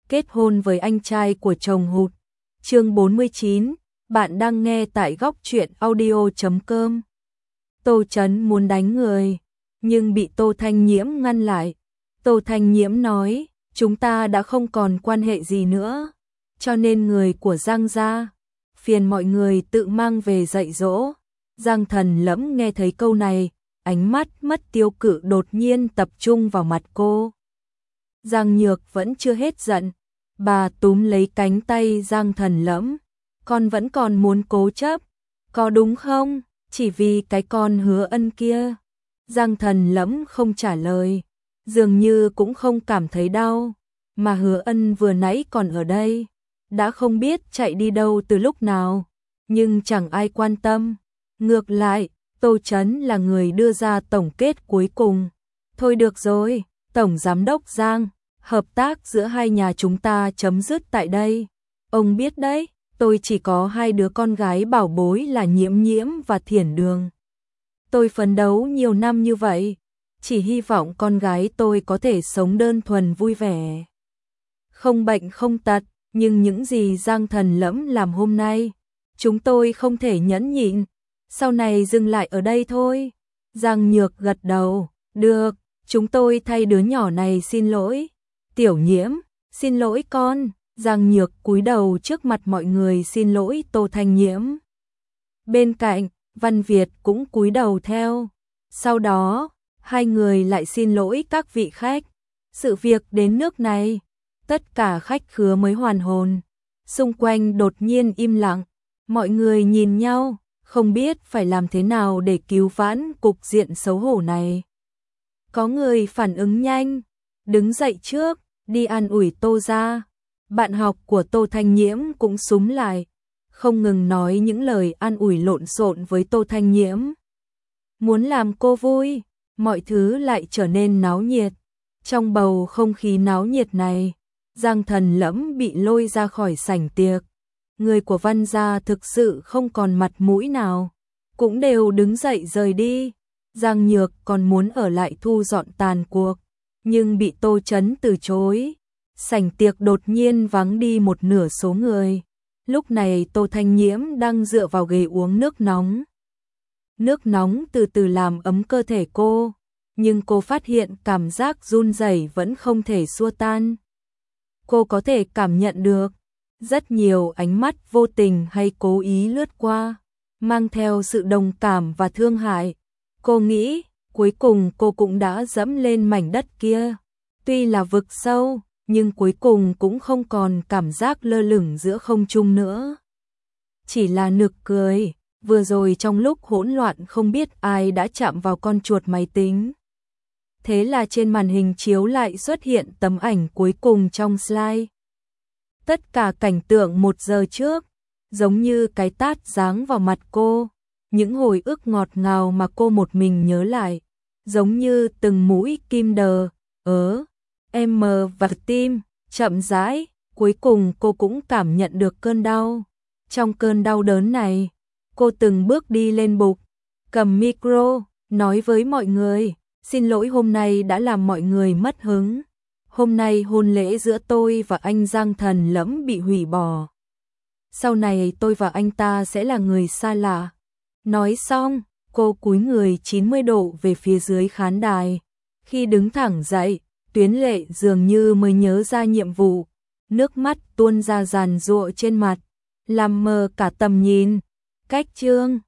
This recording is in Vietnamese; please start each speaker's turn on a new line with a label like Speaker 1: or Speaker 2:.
Speaker 1: kết hôn với anh trai của chồng hụt. Chương 49, bạn đang nghe tại góc truyện audio.com. Tô Chấn muốn đánh người, nhưng bị Tô Thanh Nhiễm ngăn lại. Tô Thanh Nhiễm nói, chúng ta đã không còn quan hệ gì nữa, cho nên người của Giang gia, phiền mọi người tự mang về dạy dỗ. Giang Thần Lẫm nghe thấy câu này, ánh mắt mất tiêu cự đột nhiên tập trung vào mặt cô. Giang Nhược vẫn chưa hết giận, bà túm lấy cánh tay Giang Thần Lẫm, con vẫn còn muốn cố chấp, có đúng không? Chỉ vì cái con Hứa Ân kia. Giang Thần Lẫm không trả lời, dường như cũng không cảm thấy đau, mà Hứa Ân vừa nãy còn ở đây, đã không biết chạy đi đâu từ lúc nào, nhưng chẳng ai quan tâm. Ngược lại, Tô Chấn là người đưa ra tổng kết cuối cùng. Thôi được rồi, Tổng Giám đốc Giang, hợp tác giữa hai nhà chúng ta chấm dứt tại đây. Ông biết đấy, tôi chỉ có hai đứa con gái bảo bối là Nhiễm Nhiễm và Thiển Đường. Tôi phấn đấu nhiều năm như vậy, chỉ hy vọng con gái tôi có thể sống đơn thuần vui vẻ, không bệnh không tật, nhưng những gì Giang Thần Lẫm làm hôm nay, chúng tôi không thể nhẫn nhịn, sau này dừng lại ở đây thôi. Giang Nhược gật đầu, được, chúng tôi thay đứa nhỏ này xin lỗi. Tiểu Nhiễm, xin lỗi con. Giang Nhược cúi đầu trước mặt mọi người xin lỗi Tô Thanh Nhiễm. Bên cạnh, Văn Việt cũng cúi đầu theo. Sau đó, hai người lại xin lỗi các vị khách. Sự việc đến nước này, tất cả khách khứa mới hoàn hồn. Xung quanh đột nhiên im lặng, mọi người nhìn nhau, không biết phải làm thế nào để cứu vãn cục diện xấu hổ này. Có người phản ứng nhanh, đứng dậy trước, đi an ủi Tô gia. Bạn học của Tô Thanh Nhiễm cũng súm lại, không ngừng nói những lời an ủi lộn xộn với Tô Thanh Nhiễm. Muốn làm cô vui, mọi thứ lại trở nên náo nhiệt. Trong bầu không khí náo nhiệt này, Giang Thần Lẫm bị lôi ra khỏi sảnh tiệc. Người của Văn gia thực sự không còn mặt mũi nào, cũng đều đứng dậy rời đi. Giang Nhược còn muốn ở lại thu dọn tàn cuộc, nhưng bị Tô Chấn từ chối. Sảnh tiệc đột nhiên vắng đi một nửa số người. Lúc này Tô Thanh Nhiễm đang dựa vào ghế uống nước nóng. Nước nóng từ từ làm ấm cơ thể cô, nhưng cô phát hiện cảm giác run rẩy vẫn không thể xua tan. Cô có thể cảm nhận được rất nhiều ánh mắt vô tình hay cố ý lướt qua, mang theo sự đồng cảm và thương hại. Cô nghĩ, cuối cùng cô cũng đã dẫm lên mảnh đất kia. Tuy là vực sâu, nhưng cuối cùng cũng không còn cảm giác lơ lửng giữa không trung nữa. Chỉ là nực cười, vừa rồi trong lúc hỗn loạn không biết ai đã chạm vào con chuột máy tính. Thế là trên màn hình chiếu lại xuất hiện tấm ảnh cuối cùng trong slide. Tất cả cảnh tượng 1 giờ trước, giống như cái tát giáng vào mặt cô, những hồi ức ngọt ngào mà cô một mình nhớ lại, giống như từng mũi kim đờ, em và tim, chậm rãi, cuối cùng cô cũng cảm nhận được cơn đau. Trong cơn đau đớn này, cô từng bước đi lên bục, cầm micro, nói với mọi người, xin lỗi hôm nay đã làm mọi người mất hứng. Hôm nay hôn lễ giữa tôi và anh Giang Thần Lẫm bị hủy bỏ. Sau này tôi và anh ta sẽ là người xa lạ. Nói xong, cô cúi người 90 độ về phía dưới khán đài. Khi đứng thẳng dậy, Tuyến Lệ dường như mới nhớ ra nhiệm vụ. Nước mắt tuôn ra giàn giụa trên mặt, làm mờ cả tầm nhìn. Cách chương